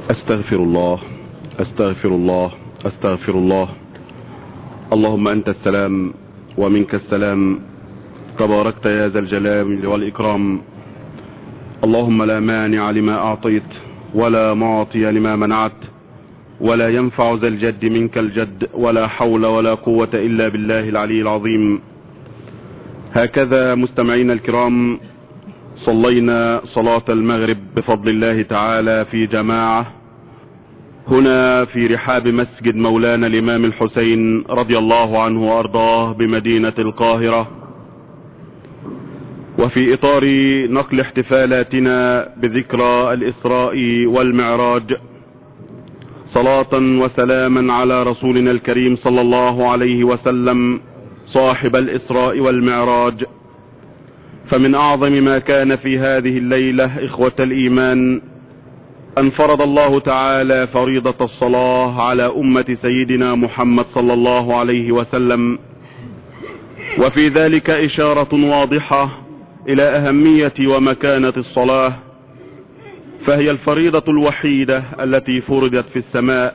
أستغفر الله أستغفر الله أستغفر الله. اللهم أنت السلام ومنك السلام، تباركت يا ذا الجلال والإكرام. اللهم لا مانع لما أعطيت ولا معطي لما منعت ولا ينفع ذا الجد منك الجد، ولا حول ولا قوة إلا بالله العلي العظيم. هكذا مستمعين الكرام صلينا صلاة المغرب بفضل الله تعالى في جماعة هنا في رحاب مسجد مولانا الإمام الحسين رضي الله عنه وأرضاه بمدينة القاهرة، وفي إطار نقل احتفالاتنا بذكرى الإسراء والمعراج، صلاة وسلاما على رسولنا الكريم صلى الله عليه وسلم صاحب الإسراء والمعراج. فمن أعظم ما كان في هذه الليلة إخوة الإيمان أن فرض الله تعالى فريضة الصلاة على أمة سيدنا محمد صلى الله عليه وسلم، وفي ذلك إشارة واضحة إلى أهمية ومكانة الصلاة، فهي الفريضة الوحيدة التي فرضت في السماء.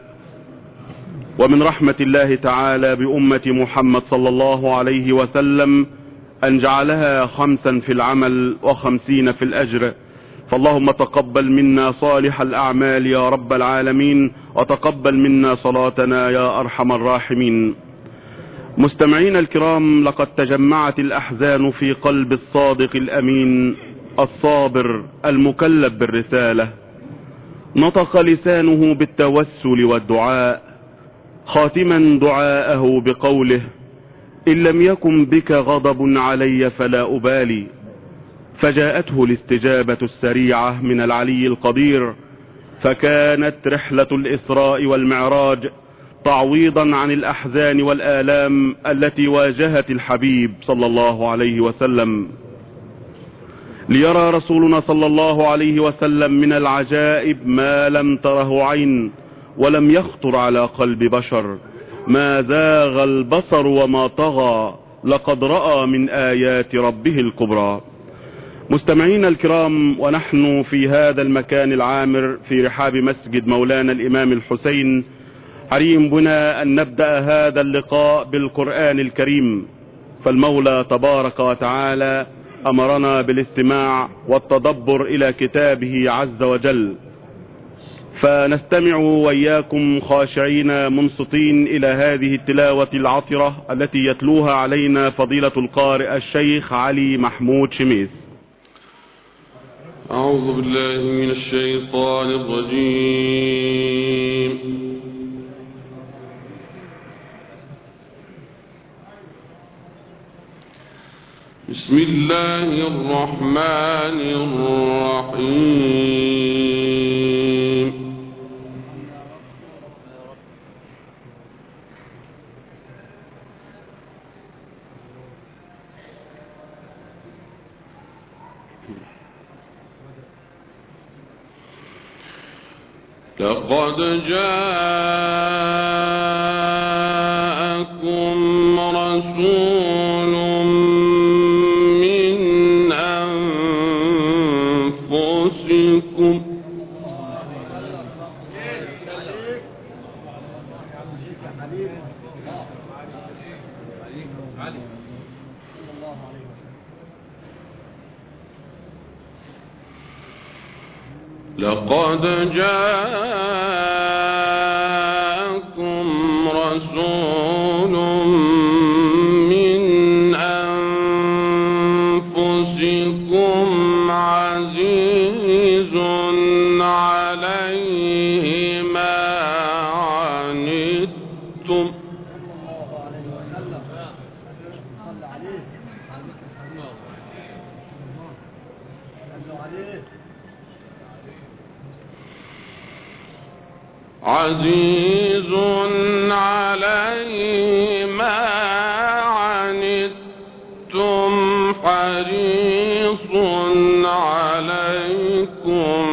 ومن رحمة الله تعالى بأمة محمد صلى الله عليه وسلم أن جعلها 5 في العمل و50 في الأجر. فاللهم تقبل منا صالح الأعمال يا رب العالمين، وتقبل منا صلاتنا يا أرحم الراحمين. مستمعين الكرام، لقد تجمعت الأحزان في قلب الصادق الأمين الصابر المكلف بالرسالة، نطق لسانه بالتوسل والدعاء، خاتما دعاءه بقوله: إن لم يكن بك غضب علي فلا أبالي. فجاءته الاستجابة السريعة من العلي القدير، فكانت رحلة الإسراء والمعراج تعويضا عن الأحزان والآلام التي واجهت الحبيب صلى الله عليه وسلم، ليرى رسولنا صلى الله عليه وسلم من العجائب ما لم تره عين ولم يخطر على قلب بشر. ما زاغ البصر وما طغى، لقد رأى من آيات ربه الكبرى. مستمعين الكرام، ونحن في هذا المكان العامر في رحاب مسجد مولانا الإمام الحسين، حري بنا أن نبدأ هذا اللقاء بالقرآن الكريم، فالمولى تبارك وتعالى أمرنا بالاستماع والتدبر إلى كتابه عز وجل، فنستمع وإياكم خاشعين منصتين إلى هذه التلاوة العطرة التي يتلوها علينا فضيلة القارئ الشيخ علي محمود شميس. أعوذ بالله من الشيطان الرجيم. بسم الله الرحمن الرحيم. لقد جاءكم رسول من أنفسكم لقد جاءكم رسول من أنفسكم عزيز عليه ما عنتم عزيز عليه ما عنتم حريص عليكم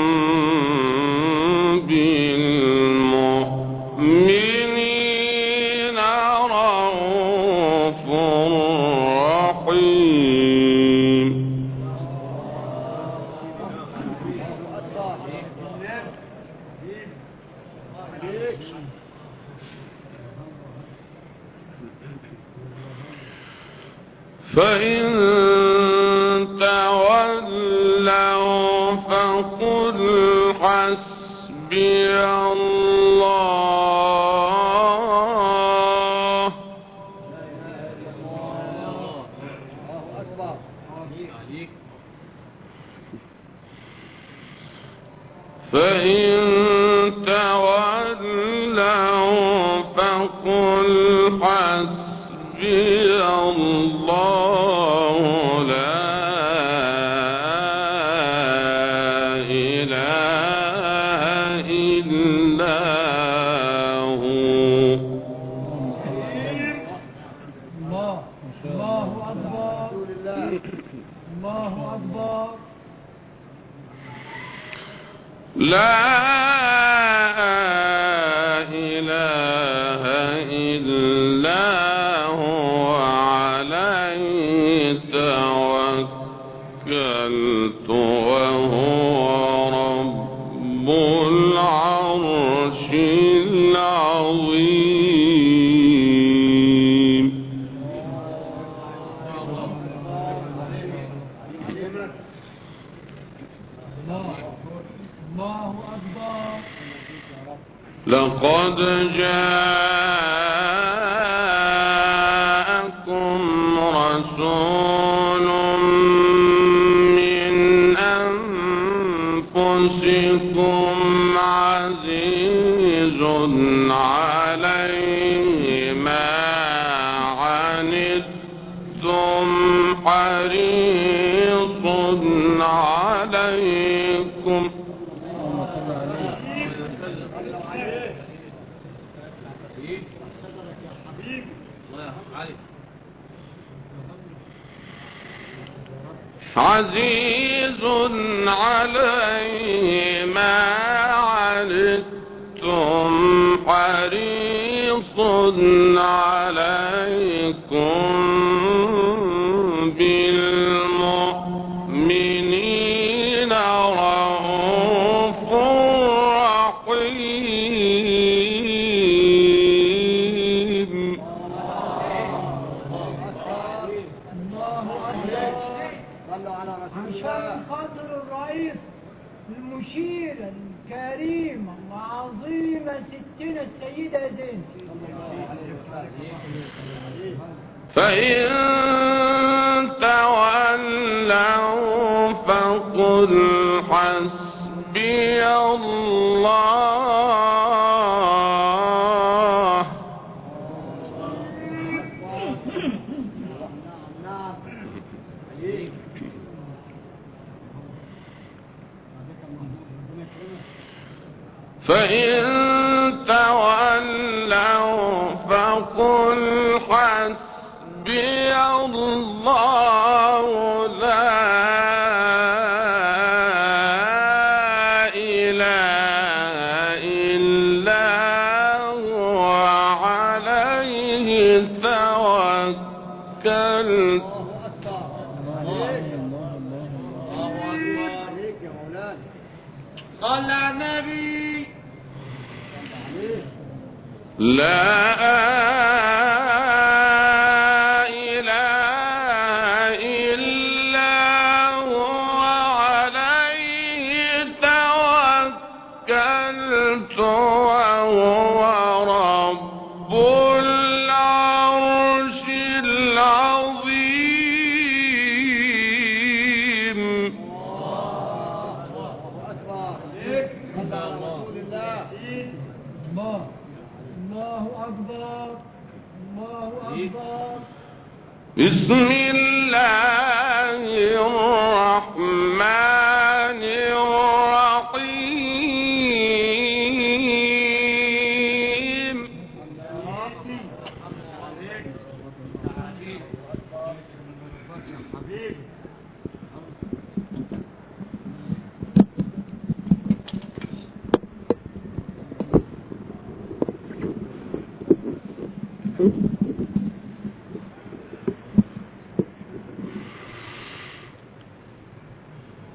بالمؤمنين رؤوف رحيم. فإن تولوا فقل حسبي الله فإن تولوا فقل حسبي الله لا إله إلا هو. الله أكبر الله أكبر. لا إله إلا هو عليه توكلت وهو رب العرش العظيم. الله أكبر. لقد جاءكم رسول من أنفسكم عزيز عليه ما عنتم حريص عليكم عزيز عليه ما عنتم حريص عليكم بالمؤمنين رؤوف رحيم. عشان خاطر الرئيس المشير الكريم العظيمة ستنا السيدة زين. فإن تولوا فقل حسبي الله فإن تولوا فقل حسبي الله لا إله إلا هو عليه توكلت. صلى على النبي. لا إله إلا هو عليه توكلت وهو رب العرش العظيم. الله أكبر الله أكبر. بسم الله الرحمن الرحيم.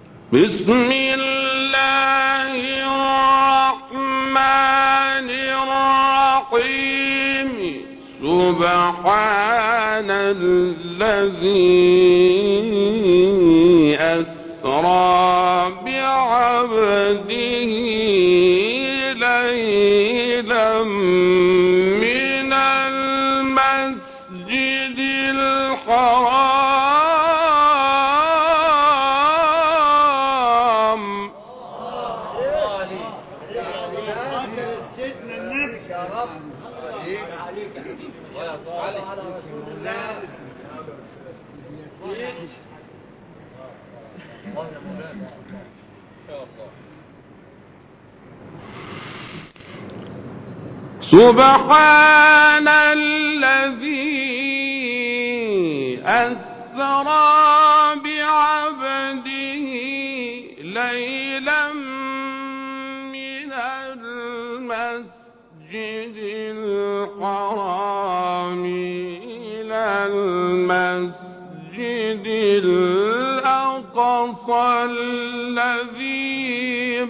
بسم الله الرحمن الرحيم. سبحان الذي أسرى بعبده ليلا من المسجد الحرام سبحان الذي أسرى بعبده ليلا من المسجد الحرام إلى المسجد الأقصى الذي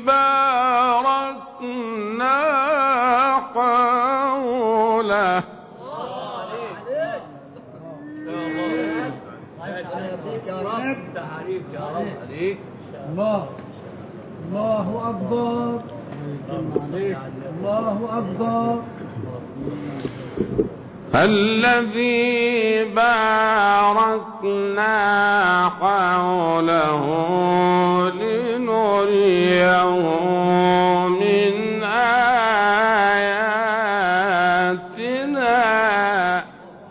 باركنا حوله الله أكبر الله أكبر الذي باركنا حوله لنريه من آياتنا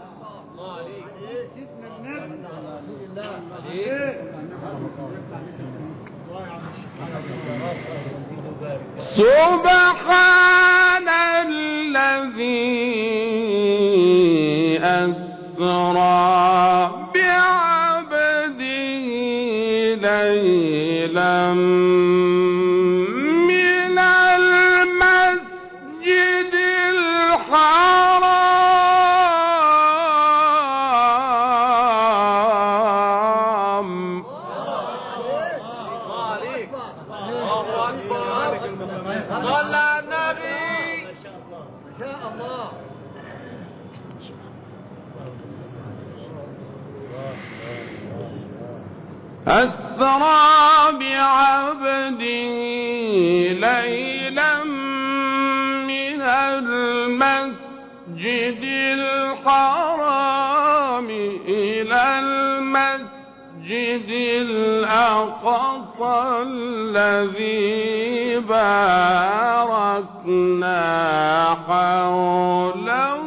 سبحان الذي أسرى بعبده ليلا من المسجد الحرام صلى على النبي ما شاء الله أسرى بعبده ليلا من المسجد الحرام إلى المسجد الأقصى الذي باركنا حوله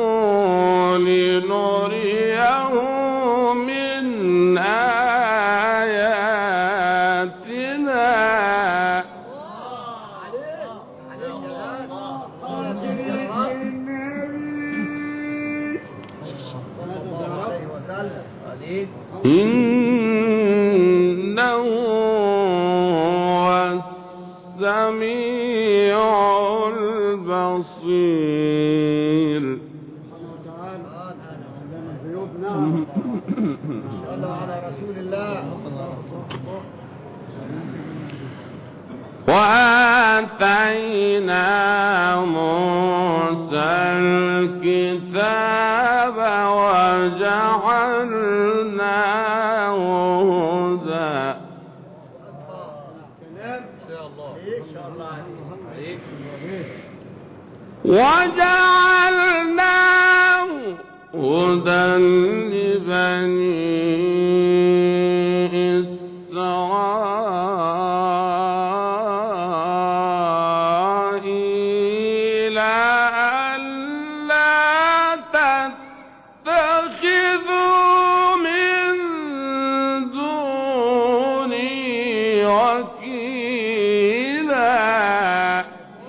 لنريه من آياتنا إنه هو السميع البصير. وآتينا موسى الكتاب وجعلناه هدى. وجعلناه هدى لبني إسرائيل ألا تتخذوا من دوني وكيلا.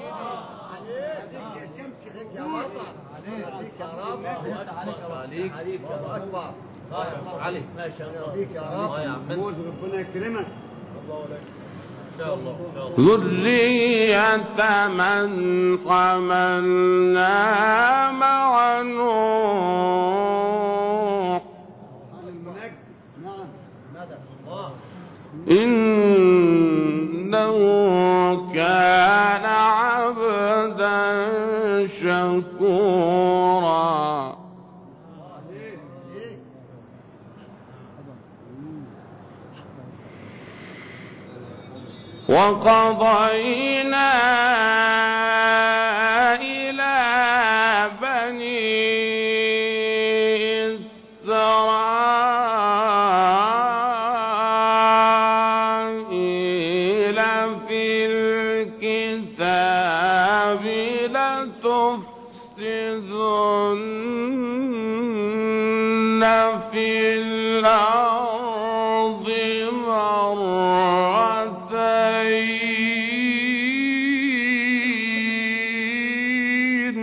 علي ما شاء الله يا عم ربنا يكرمك. ذرية من حملنا مع نوح إنه كان عبدا شكورا. وقضينا إلى بني إسرائيل في الكتاب لتفسدن في الأرض مرتين.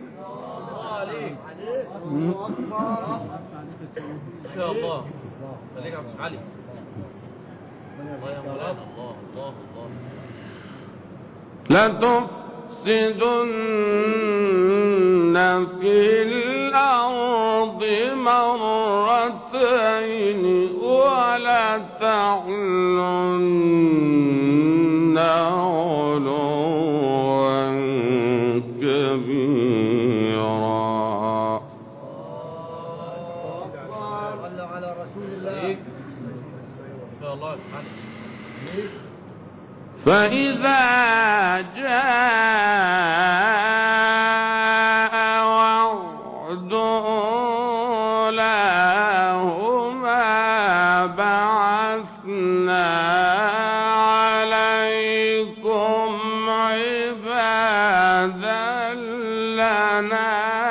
ما شاء الله. خليك عبد علي. الله يا مولانا. الله الله الله. لتفسدن في الأرض مرتين ولتعلن علوا كبيرا. صلوا على رسول الله. ما شاء الله. فإذا جاء وعد أولاهما بعثنا عليكم عبادا لنا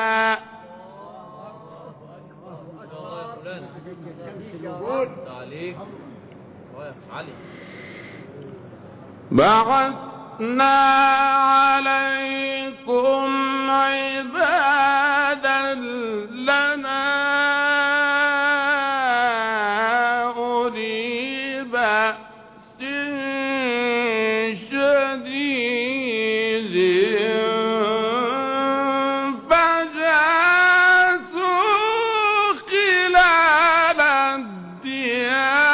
بعثنا عليكم عبادا لنا أولي بأس شديد فجاسوا خلال الديار.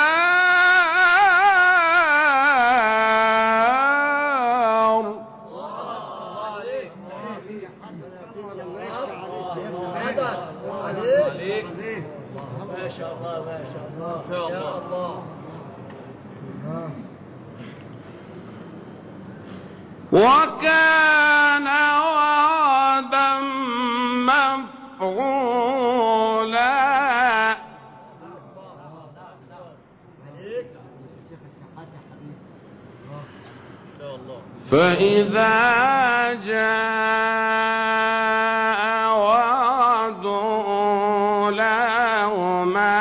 وكان وعدا مفعولا. فإذا جاء وعد أولاهما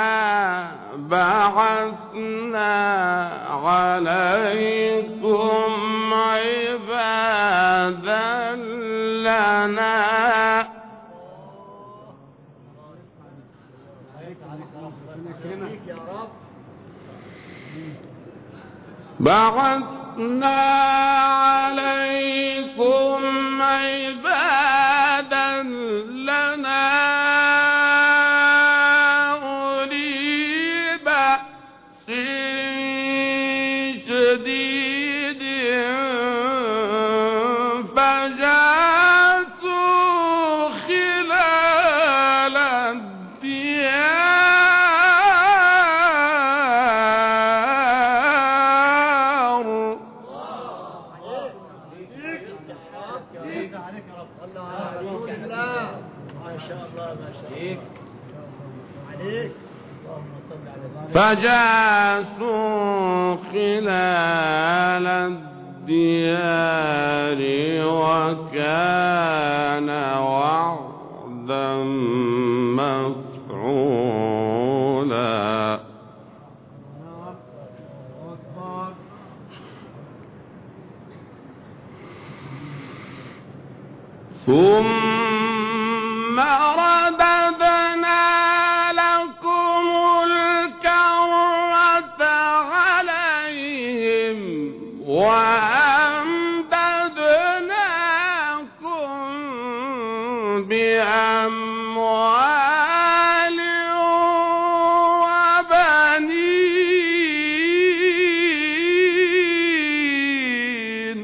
بعثنا عليكم عبادا لنا بعثنا عليكم عبادا لنا أولي بأس شديد فجاسوا خلال الديار. فجاسوا خلال الديار وكان وعدا مفعولا. ثم رددنا لكم الكرة عليهم وأمددناكم بأموال وبنين.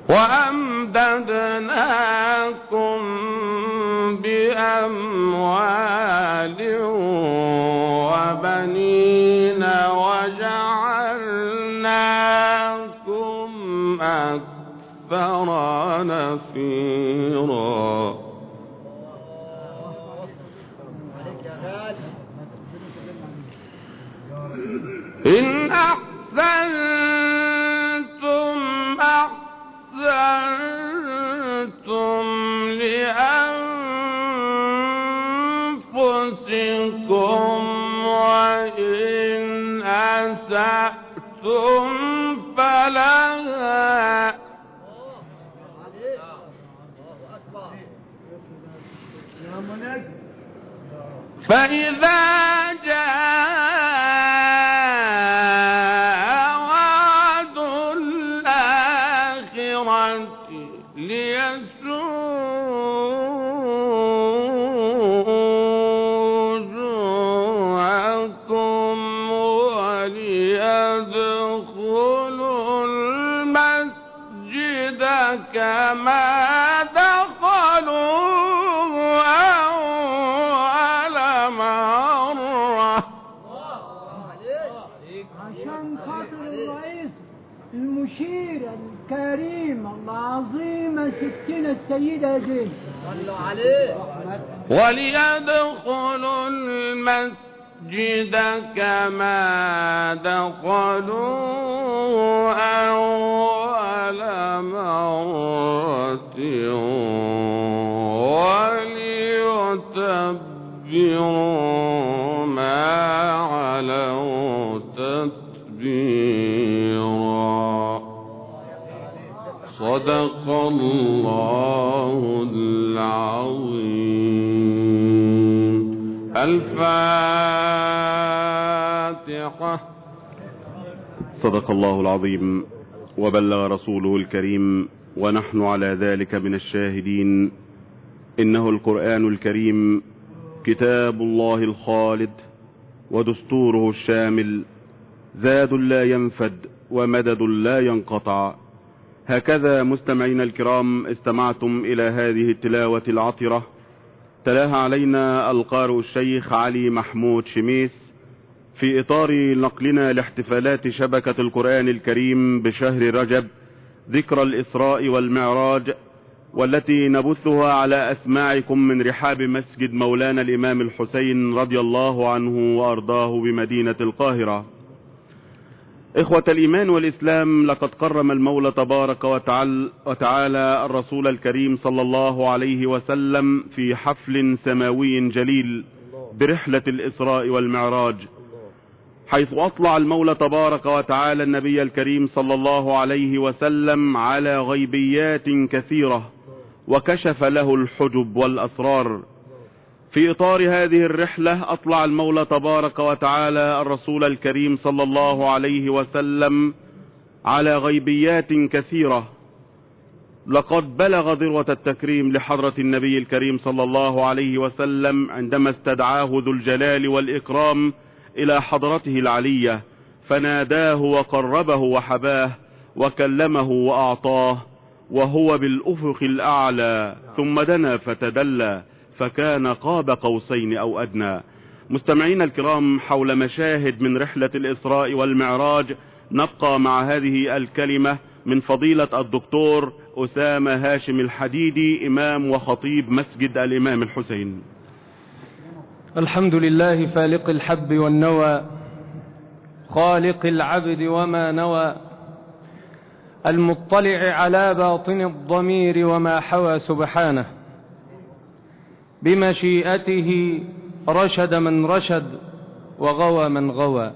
وأمددناكم بأموال وبنين وجعلناكم أكثر نفيرا إن أحسنتم أحسنتم لأنفسكم وإن أسأتم فلها فإذا جاء وعد الآخرة ليسوء وجوهكم وليدخلوا المسجد كما دخلوه أول مرة. عشان خاطر الرئيس المشير الكريم العظيم ستنا السيدة زين صلوا عليه. وليدخلوا المسجد كما دخلوا أول مرة وليتبروا ما علوا تتبيرا. صدق الله العظيم. الفاتحة. صدق الله العظيم وبلغ رسوله الكريم ونحن على ذلك من الشاهدين. إنه القرآن الكريم كتاب الله الخالد ودستوره الشامل، زاد لا ينفد ومدد لا ينقطع. هكذا مستمعين الكرام استمعتم إلى هذه التلاوة العطرة، تلاها علينا القارئ الشيخ علي محمود شميس في إطار نقلنا لاحتفالات شبكة القرآن الكريم بشهر رجب، ذكرى الإسراء والمعراج، والتي نبثها على أسماعكم من رحاب مسجد مولانا الإمام الحسين رضي الله عنه وأرضاه بمدينة القاهرة. إخوة الإيمان والإسلام، لقد كرم المولى تبارك وتعالى الرسول الكريم صلى الله عليه وسلم في حفل سماوي جليل برحلة الإسراء والمعراج، حيث أطلع المولى تبارك وتعالى النبي الكريم صلى الله عليه وسلم على غيبيات كثيرة وكشف له الحجب والأسرار. في إطار هذه الرحلة أطلع المولى تبارك وتعالى الرسول الكريم صلى الله عليه وسلم على غيبيات كثيرة. لقد بلغ ذروة التكريم لحضرة النبي الكريم صلى الله عليه وسلم عندما استدعاه ذو الجلال والإكرام إلى حضرته العلية، فناداه وقربه وحباه وكلمه وأعطاه وهو بالأفق الأعلى، ثم دنا فتدلى فكان قاب قوسين أو أدنى. مستمعين الكرام، حول مشاهد من رحلة الإسراء والمعراج نبقى مع هذه الكلمة من فضيلة الدكتور أسامة هاشم الحديدي، إمام وخطيب مسجد الإمام الحسين. الحمد لله فالق الحب والنوى، خالق العبد وما نوى، المطلع على باطن الضمير وما حوى سبحانه، بمشيئته رشد من رشد وغوى من غوى،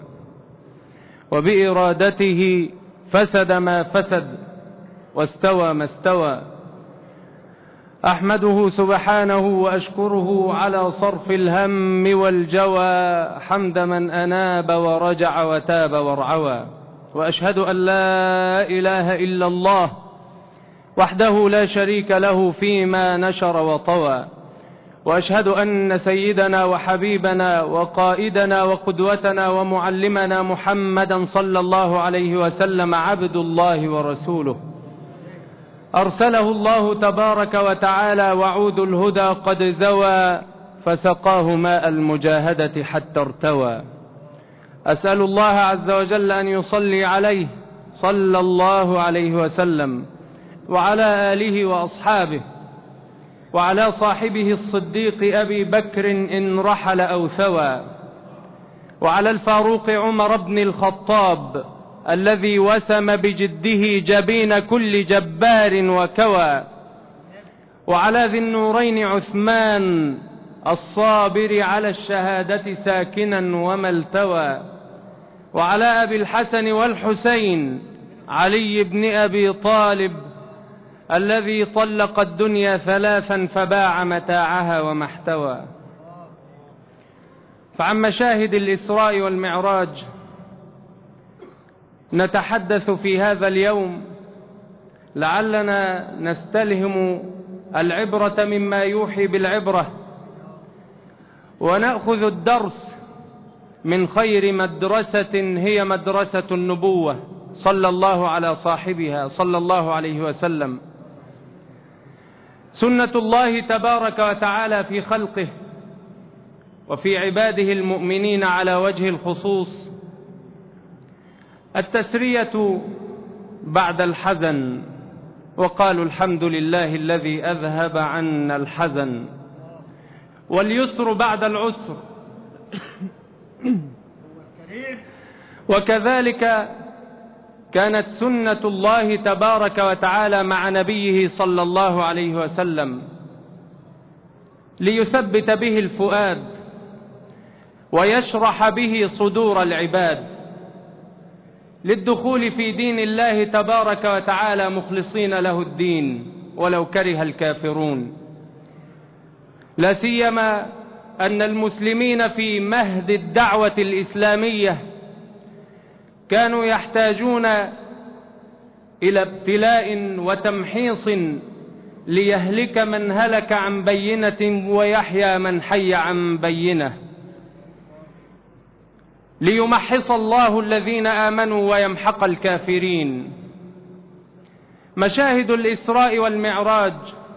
وبإرادته فسد ما فسد واستوى ما استوى. أحمده سبحانه وأشكره على صرف الهم والجوى، حمد من أناب ورجع وتاب وارعوى. وأشهد أن لا إله إلا الله وحده لا شريك له فيما نشر وطوى، وأشهد أن سيدنا وحبيبنا وقائدنا وقدوتنا ومعلمنا محمدا صلى الله عليه وسلم عبد الله ورسوله، أرسله الله تبارك وتعالى وعود الهدى قد زوى فسقاه ماء المجاهدة حتى ارتوى. أسأل الله عز وجل أن يصلي عليه صلى الله عليه وسلم وعلى آله وأصحابه وعلى صاحبه الصديق أبي بكر إن رحل أو ثوى، وعلى الفاروق عمر بن الخطاب الذي وسم بجده جبين كل جبار وكوى، وعلى ذي النورين عثمان الصابر على الشهادة ساكنا وما التوى، وعلى أبي الحسن والحسين علي بن أبي طالب الذي طلق الدنيا ثلاثا فباع متاعها وما احتوى. فعن مشاهد الإسراء والمعراج نتحدث في هذا اليوم، لعلنا نستلهم العبرة مما يوحي بالعبرة، ونأخذ الدرس من خير مدرسة هي مدرسة النبوة صلى الله على صاحبها صلى الله عليه وسلم. سنة الله تبارك وتعالى في خلقه وفي عباده المؤمنين على وجه الخصوص التسرية بعد الحزن، وقالوا الحمد لله الذي أذهب عنا الحزن، واليسر بعد العسر. وكذلك كانت سنة الله تبارك وتعالى مع نبيه صلى الله عليه وسلم ليثبت به الفؤاد ويشرح به صدور العباد للدخول في دين الله تبارك وتعالى مخلصين له الدين ولو كره الكافرون. لا سيما أن المسلمين في مهد الدعوة الإسلامية كانوا يحتاجون إلى ابتلاء وتمحيص ليهلك من هلك عن بينة ويحيى من حي عن بينة، ليمحص الله الذين آمنوا ويمحق الكافرين. مشاهد الإسراء والمعراج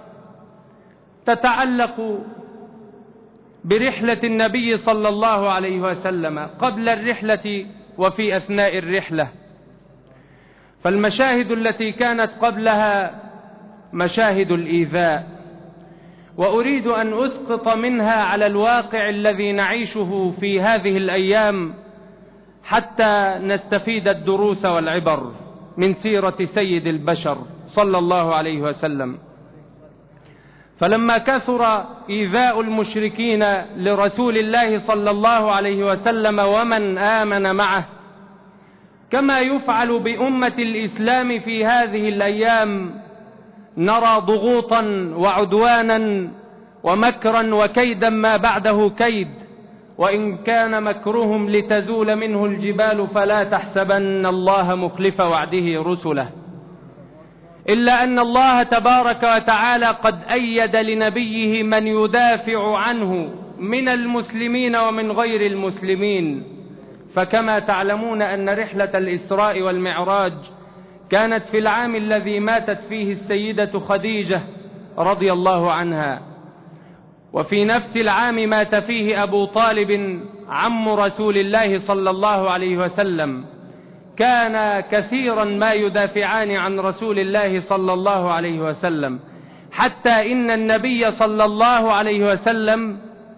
تتعلق برحلة النبي صلى الله عليه وسلم قبل الرحلة وفي أثناء الرحلة. فالمشاهد التي كانت قبلها مشاهد الإيذاء، وأريد أن أسقط منها على الواقع الذي نعيشه في هذه الأيام حتى نستفيد الدروس والعبر من سيرة سيد البشر صلى الله عليه وسلم. فلما كثر إيذاء المشركين لرسول الله صلى الله عليه وسلم ومن آمن معه، كما يفعل بأمة الإسلام في هذه الأيام، نرى ضغوطا وعدوانا ومكرا وكيدا ما بعده كيد، وإن كان مكرهم لتزول منه الجبال فلا تحسبن الله مخلف وعده رسله، إلا أن الله تبارك وتعالى قد أيد لنبيه من يدافع عنه من المسلمين ومن غير المسلمين. فكما تعلمون أن رحلة الإسراء والمعراج كانت في العام الذي ماتت فيه السيدة خديجة رضي الله عنها، وفي نفس العام مات فيه أبو طالب عم رسول الله صلى الله عليه وسلم. كان كثيرا ما يدافعان عن رسول الله صلى الله عليه وسلم، حتى إن النبي صلى الله عليه وسلم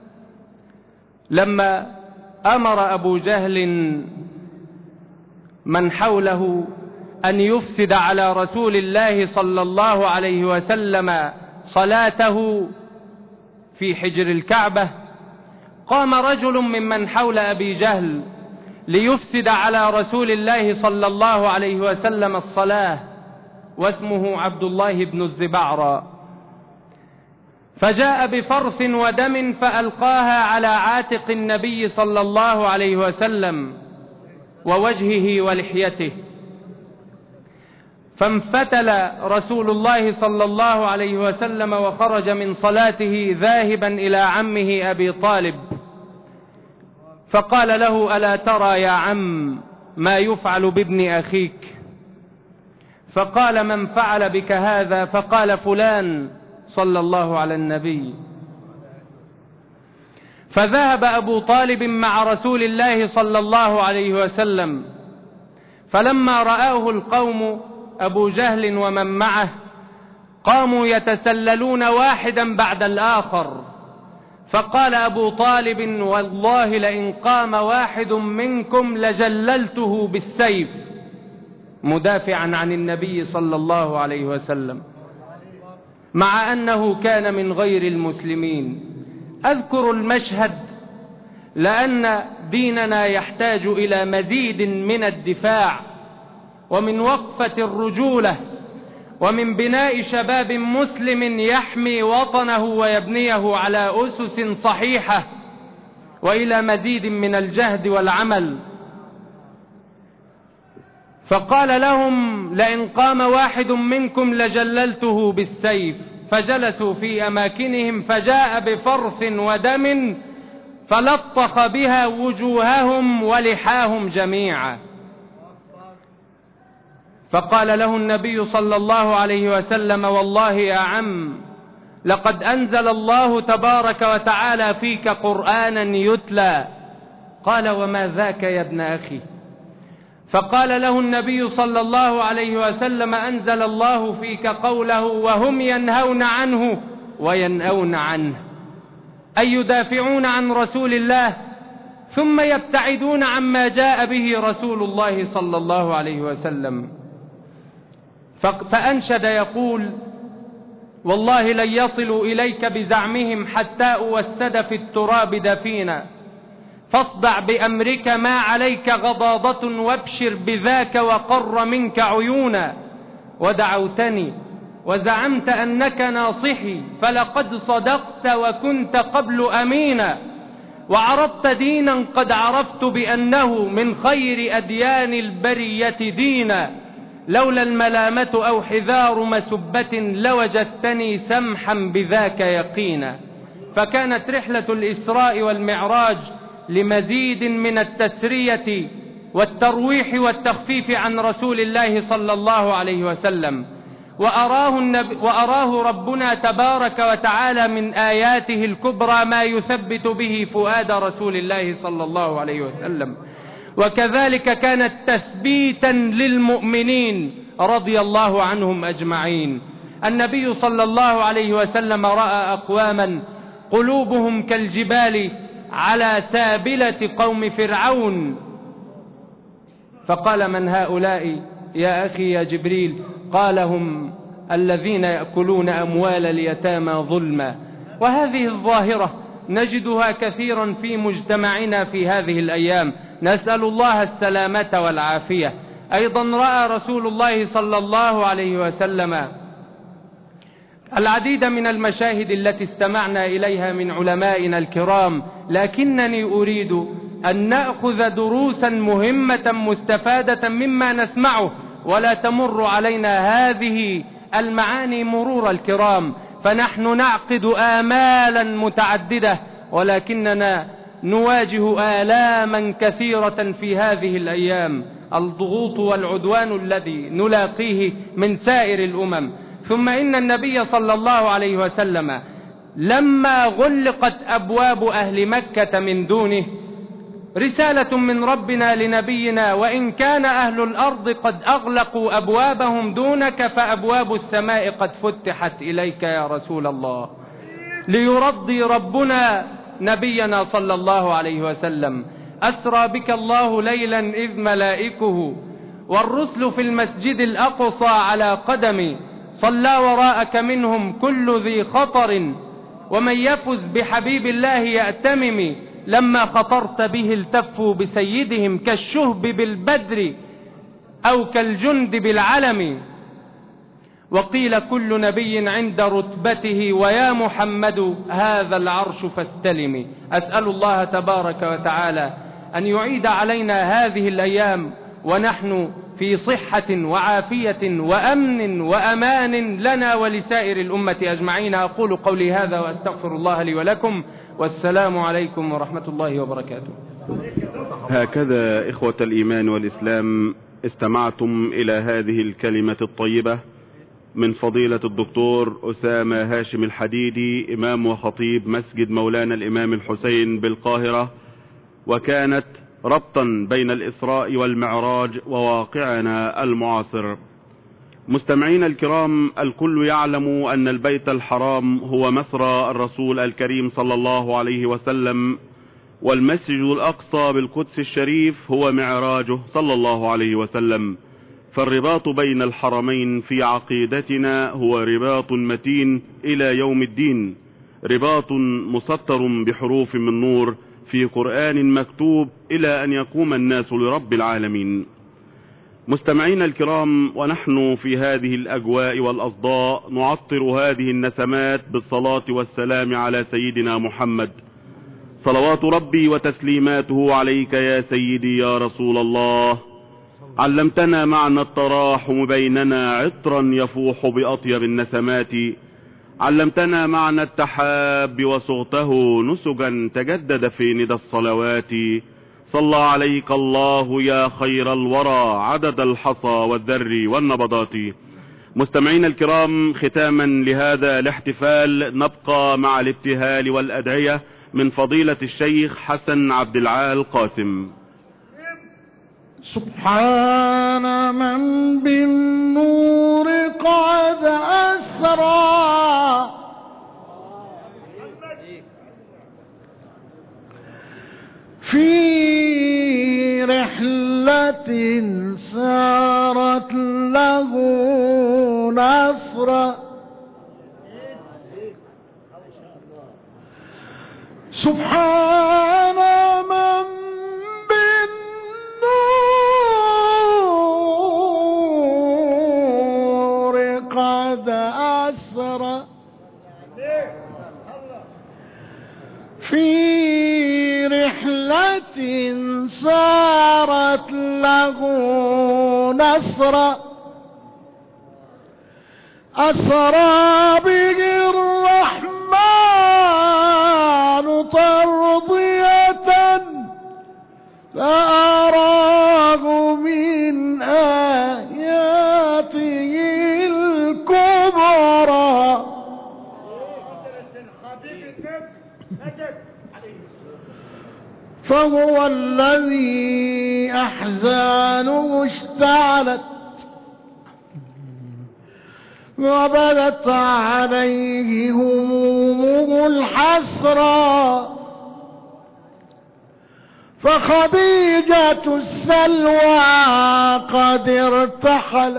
لما أمر أبو جهل من حوله أن يفسد على رسول الله صلى الله عليه وسلم صلاته في حجر الكعبة، قام رجل ممن حول أبي جهل ليفسد على رسول الله صلى الله عليه وسلم الصلاة، واسمه عبد الله بن الزبعرى، فجاء بفرث ودم فألقاها على عاتق النبي صلى الله عليه وسلم ووجهه ولحيته، فانفتل رسول الله صلى الله عليه وسلم وخرج من صلاته ذاهبا إلى عمه أبي طالب، فقال له: ألا ترى يا عم ما يفعل بابن أخيك؟ فقال: من فعل بك هذا؟ فقال: فلان صلى الله على النبي. فذهب أبو طالب مع رسول الله صلى الله عليه وسلم، فلما رآه القوم أبو جهل ومن معه قاموا يتسللون واحدا بعد الآخر، فقال أبو طالب: والله لئن قام واحد منكم لجللته بالسيف، مدافعا عن النبي صلى الله عليه وسلم، مع أنه كان من غير المسلمين. أذكر المشهد لأن ديننا يحتاج إلى مزيد من الدفاع ومن وقفة الرجولة ومن بناء شباب مسلم يحمي وطنه ويبنيه على أسس صحيحة، وإلى مزيد من الجهد والعمل. فقال لهم: لئن قام واحد منكم لجللته بالسيف. فجلسوا في أماكنهم، فجاء بفرث ودم فلطخ بها وجوههم ولحاهم جميعا. فقال له النبي صلى الله عليه وسلم: والله يا عم، لقد أنزل الله تبارك وتعالى فيك قرآنا يتلى. قال: وما ذاك يا ابن أخي؟ فقال له النبي صلى الله عليه وسلم: أنزل الله فيك قوله: وهم ينهون عنه وينأون عنه، أي يدافعون عن رسول الله ثم يبتعدون عما جاء به رسول الله صلى الله عليه وسلم. فأنشد يقول: والله لن يصلوا إليك بزعمهم حتى أوسد في التراب دفينا، فاصدع بأمرك ما عليك غضاضة، وابشر بذاك وقر منك عيونا. ودعوتني وزعمت أنك ناصحي، فلقد صدقت وكنت قبل أمينا، وعرضت دينا قد عرفت بأنه من خير أديان البرية دينا، لولا الملامة أو حذار مسبة لوجدتني سمحا بذاك يقينا. فكانت رحلة الإسراء والمعراج لمزيد من التسرية والترويح والتخفيف عن رسول الله صلى الله عليه وسلم، وأراه ربنا تبارك وتعالى من آياته الكبرى ما يثبت به فؤاد رسول الله صلى الله عليه وسلم. وكذلك كانت تثبيتا للمؤمنين رضي الله عنهم أجمعين. النبي صلى الله عليه وسلم رأى أقواما قلوبهم كالجبال على سابلة قوم فرعون، فقال: من هؤلاء يا أخي يا جبريل؟ قال: هم الذين يأكلون أموال اليتامى ظلما. وهذه الظاهرة نجدها كثيرا في مجتمعنا في هذه الأيام، نسأل الله السلامة والعافية. أيضا رأى رسول الله صلى الله عليه وسلم العديد من المشاهد التي استمعنا إليها من علمائنا الكرام، لكنني أريد أن نأخذ دروسا مهمة مستفادة مما نسمعه، ولا تمر علينا هذه المعاني مرور الكرام، فنحن نعقد آمالا متعددة، ولكننا نواجه آلاما كثيرة في هذه الأيام، الضغوط والعدوان الذي نلاقيه من سائر الأمم. ثم إن النبي صلى الله عليه وسلم لما غلقت أبواب أهل مكة من دونه، رسالة من ربنا لنبينا: وإن كان أهل الأرض قد أغلقوا أبوابهم دونك فأبواب السماء قد فتحت إليك يا رسول الله. ليرضي ربنا نبينا صلى الله عليه وسلم: أسرى بك الله ليلا إذ ملائكه والرسل في المسجد الأقصى على قدمي، صلى وراءك منهم كل ذي خطر، ومن يفز بحبيب الله يأتمم، لما خطرت به التفوا بسيدهم كالشهب بالبدر أو كالجند بالعلم. وقيل كل نبي عند رتبته، ويا محمد هذا العرش فاستلم. أسأل الله تبارك وتعالى أن يعيد علينا هذه الأيام ونحن في صحة وعافية وأمن وأمان لنا ولسائر الأمة أجمعين. أقول قولي هذا وأستغفر الله لي ولكم، والسلام عليكم ورحمة الله وبركاته. هكذا إخوة الإيمان والإسلام استمعتم إلى هذه الكلمة الطيبة من فضيلة الدكتور أسامة هاشم الحديدي، إمام وخطيب مسجد مولانا الإمام الحسين بالقاهرة، وكانت ربطا بين الإسراء والمعراج وواقعنا المعاصر. مستمعين الكرام، الكل يعلم أن البيت الحرام هو مسرى الرسول الكريم صلى الله عليه وسلم، والمسجد الأقصى بالقدس الشريف هو معراجه صلى الله عليه وسلم. فالرباط بين الحرمين في عقيدتنا هو رباط متين إلى يوم الدين، رباط مسطر بحروف من نور في قرآن مكتوب إلى أن يقوم الناس لرب العالمين. مستمعين الكرام، ونحن في هذه الأجواء والأصداء نعطر هذه النسمات بالصلاة والسلام على سيدنا محمد، صلوات ربي وتسليماته عليك يا سيدي يا رسول الله. علمتنا معنى التراحم بيننا عطرا يفوح بأطيب النسمات، علمتنا معنى التحاب وصغته نسجا تجدد في ندى الصلوات. صلى عليك الله يا خير الورى عدد الحصى والذر والنبضات. مستمعين الكرام، ختاما لهذا الاحتفال نبقى مع الابتهال والأدعية من فضيلة الشيخ حسن عبد العال قاسم. سبحان من بالنور قد أسرى في رحلة سارت له نصرا. سبحان من بالنور قد أسرى في رحلة صارت له نصرا. أسرى به الرحمن ترضية فأراه من آياته الكبرى. فهو الذي أحزانه اشتعلت وبدت عليه همومه الحسرى. فخديجة السلوى قد ارتحلت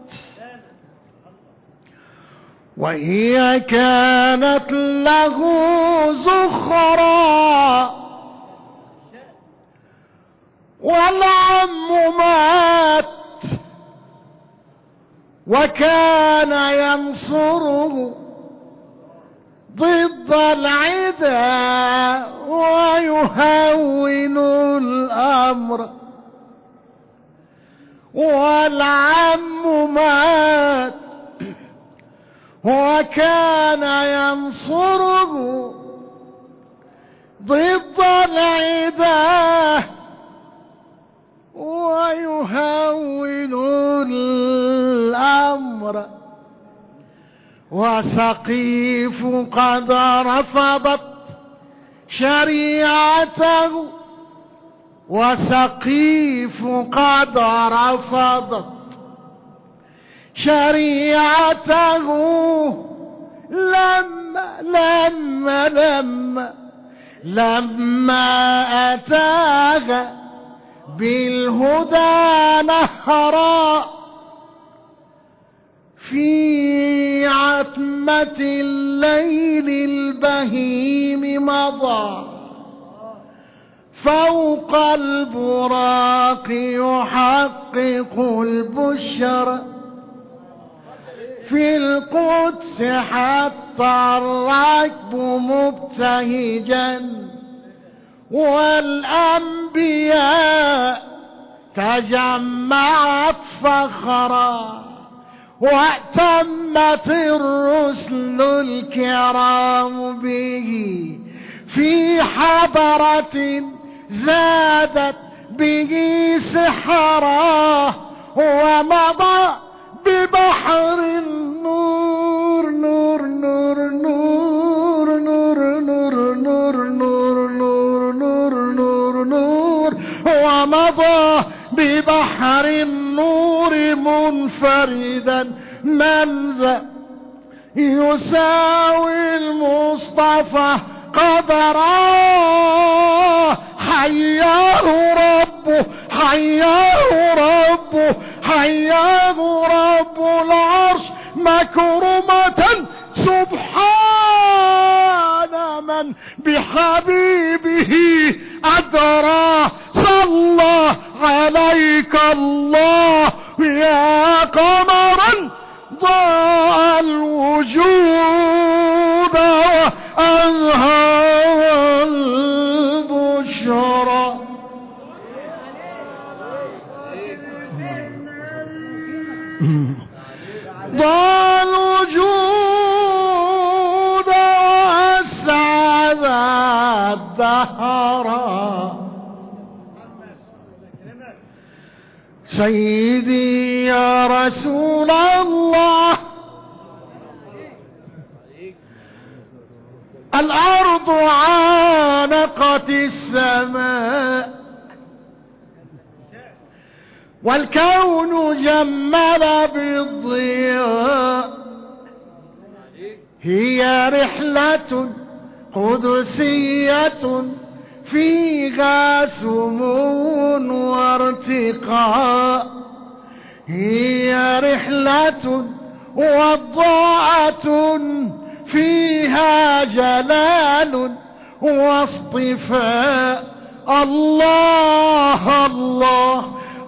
وهي كانت له زخرا. والعم مات وكان ينصره ضد العدا ويهون الأمر. والعم مات وكان ينصره ضد العدا ويهون الأمر. وسقيف قد رفضت شريعته وسقيف قد رفضت شريعته لما أتاها بالهدى نهرا. في عتمة الليل البهيم مضى فوق البراق يحقق البشر. في القدس حتى الركب مبتهجا والأنبياء تجمعت فخرا. واتمت الرسل الكرام به في حضرة زادت به سحرا ومضى ببحر النور نور نور نور نور نور نور نور نور نور نور نور ومضى ببحر النور منفردا من ذا يساوي المصطفى قدرا حياه ربه حياه ربه حياه رب العرش مكرمة سبحان من بحبيبه أدرى صلى عليك الله يا قمرا ضاء الوجود وأزهى البشرى ضاء الوجود وأسعد الدهر سيدي يا رسول الله الأرض عانقت السماء والكون جمل بالضياء هي رحلة قدسية فيها سمو وارتقاء هي رحلة وضاعة فيها جلال واصطفاء الله الله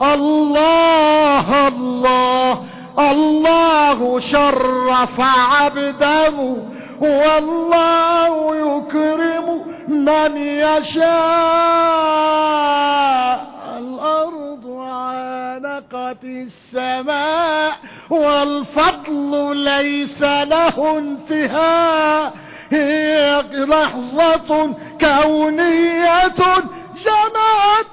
الله الله الله شرف عبده والله يكرم من يشاء الأرض عانقت السماء والفضل ليس له انتهاء هي لحظة كونية جمعت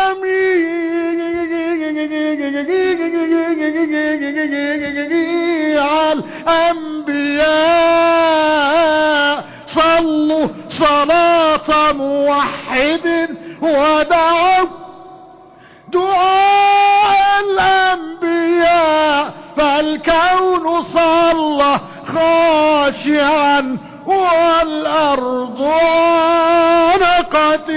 جميع الأنبياء صلوا صلاة موحد ودعوا دعاء الأنبياء فالكون صلى خاشعا والأرض عانقت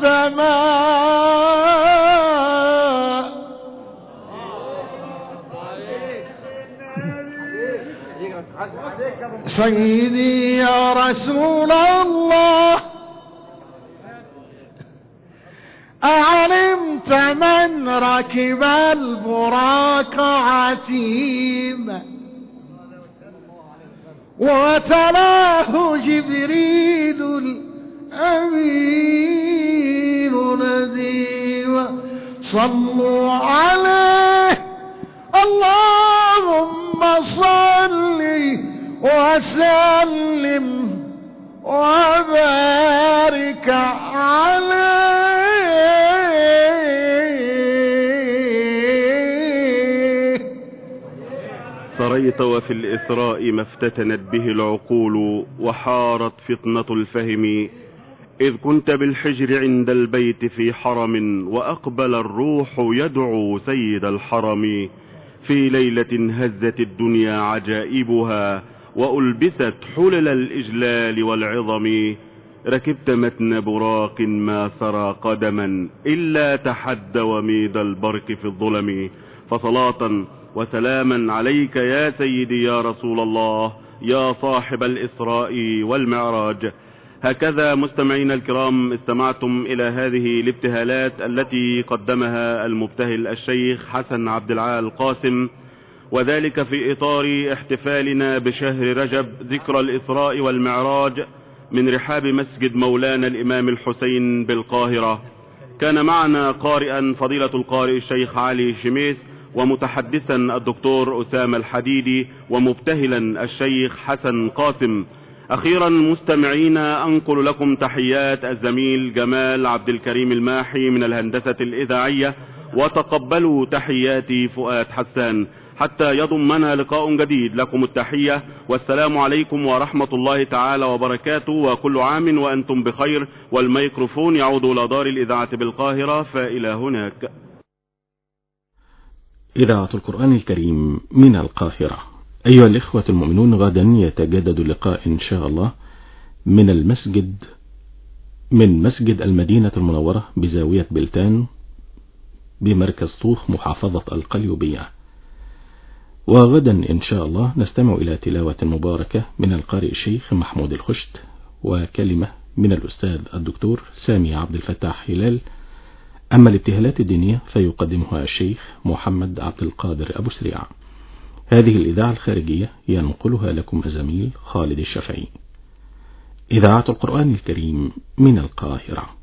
السماء سيدي يا رسول الله أعلمت من ركب البراق عتيما وتلاه جبريل الأمين نديما صلوا عليه اللهم صل وسلم وبارك عليه. سريت وفي الإسراء ما افتتنت به العقول وحارت فطنة الفهم إذ كنت بالحجر عند البيت في حرم وأقبل الروح يدعو سيد الحرم في ليلة هزت الدنيا عجائبها وألبست حلل الإجلال والعظم ركبت متن براق ما سرى قدما إلا تحد وميد البرك في الظلم فصلاة وسلاما عليك يا سيدي يا رسول الله يا صاحب الإسراء والمعراج. هكذا مستمعين الكرام استمعتم إلى هذه الابتهالات التي قدمها المبتهل الشيخ حسن عبد العال قاسم، وذلك في إطار احتفالنا بشهر رجب ذكرى الإسراء والمعراج من رحاب مسجد مولانا الإمام الحسين بالقاهرة. كان معنا قارئا فضيلة القارئ الشيخ علي شميس، ومتحدثا الدكتور أسامة الحديدي، ومبتهلا الشيخ حسن قاسم. أخيرا مستمعينا أنقل لكم تحيات الزميل جمال عبد الكريم الماحي من الهندسة الإذاعية، وتقبلوا تحياتي فؤاد حسان. حتى يضمنا لقاء جديد، لكم التحية والسلام عليكم ورحمة الله تعالى وبركاته، وكل عام وأنتم بخير. والميكروفون يعود إلى دار الإذاعة بالقاهرة، فإلى هناك. إذاعة القرآن الكريم من القاهرة. أيها الإخوة المؤمنون، غدا يتجدد اللقاء إن شاء الله من مسجد المدينة المنورة بزاوية بلتان بمركز طوخ محافظة القليوبية. وغدا إن شاء الله نستمع إلى تلاوة مباركة من القارئ الشيخ محمود الخشت، وكلمة من الأستاذ الدكتور سامي عبد الفتاح هلال. أما الابتهالات الدينية فيقدمها الشيخ محمد عبد القادر أبو سريع. هذه الإذاعة الخارجية ينقلها لكم الزميل خالد الشافعي. إذاعة القرآن الكريم من القاهرة.